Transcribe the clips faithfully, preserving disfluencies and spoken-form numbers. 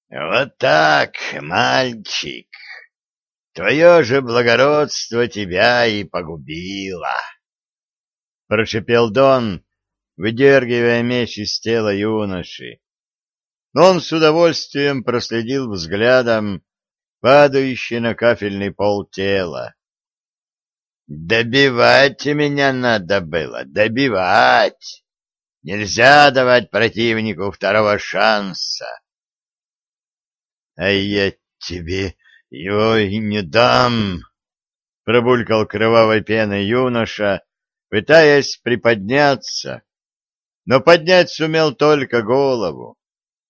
Вот так, мальчик, твое же благородство тебя и погубило, — прошипел Дон, выдергивая меч из тела юноши. Он с удовольствием проследил взглядом падающее на кафельный пол тело. «Добивать меня надо было, добивать! Нельзя давать противнику второго шанса!» «А я тебе его и не дам!» — пробулькал кровавой пеной юноша, пытаясь приподняться, но поднять сумел только голову.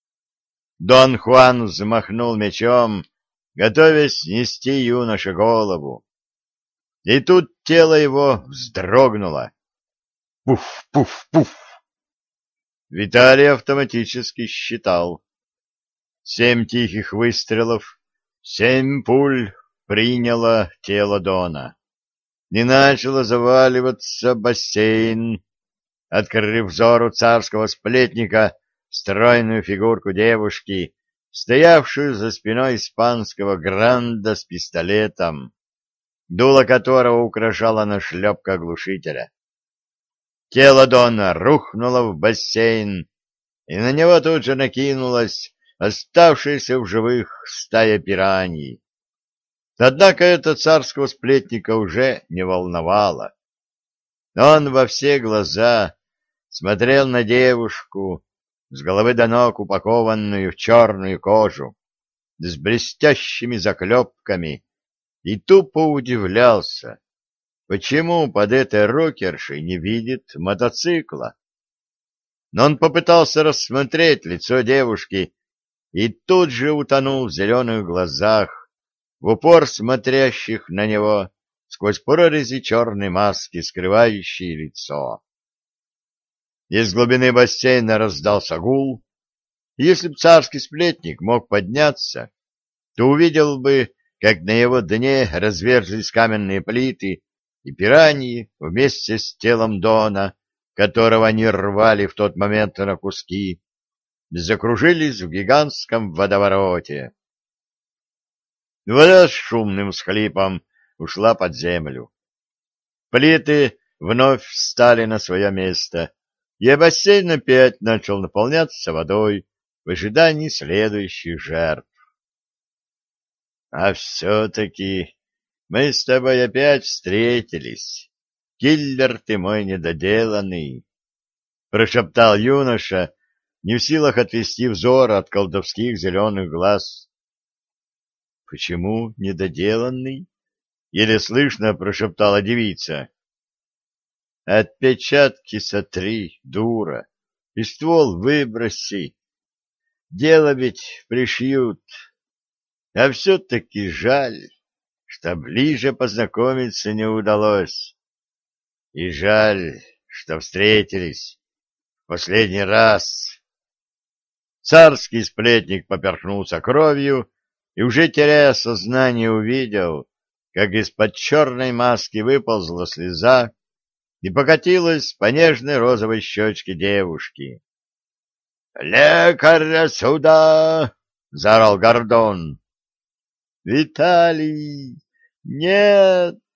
Дон Хуан взмахнул мечом, готовясь снести юноше голову. И тут тело его вздрогнуло. Пуф, пуф, пуф. Виталий автоматически считал. Семь тихих выстрелов, семь пуль приняло тело Дона. И начало заваливаться бассейн, открыв взору царского сплетника стройную фигурку девушки, стоявшую за спиной испанского гранда с пистолетом, дуло которого украшала нашлепка глушителя. Тело Дона рухнуло в бассейн, и на него тут же накинулась оставшаяся в живых стая пираний. Однако это царского сплетника уже не волновало. Он во все глаза смотрел на девушку, с головы до ног упакованную в черную кожу, с блестящими заклепками, и тупо удивлялся, почему под этой рокершей не видит мотоцикла. Но он попытался рассмотреть лицо девушки и тут же утонул в зеленых глазах, в упор смотрящих на него сквозь прорези черной маски, скрывающей лицо. Из глубины бассейна раздался гул. Если б царский сплетник мог подняться, то увидел бы, как на его дне разверзлись каменные плиты, и пираньи вместе с телом Дона, которого они рвали в тот момент на куски, закружились в гигантском водовороте. Вода с шумным всхлипом ушла под землю. Плиты вновь встали на свое место, и бассейн опять начал наполняться водой в ожидании следующих жертв. — А все-таки мы с тобой опять встретились, киллер ты мой недоделанный, — прошептал юноша, не в силах отвести взор от колдовских зеленых глаз. — Почему недоделанный? — еле слышно прошептала девица. — Отпечатки сотри, дура, и ствол выброси. Дело ведь пришьют. А все-таки жаль, что ближе познакомиться не удалось. И жаль, что встретились в последний раз. Царский сплетник поперхнулся кровью и, уже теряя сознание, увидел, как из-под черной маски выползла слеза и покатилась по нежной розовой щечке девушки. «Лекаря сюда!» — заорал Гордон. «Виталий! Нет!»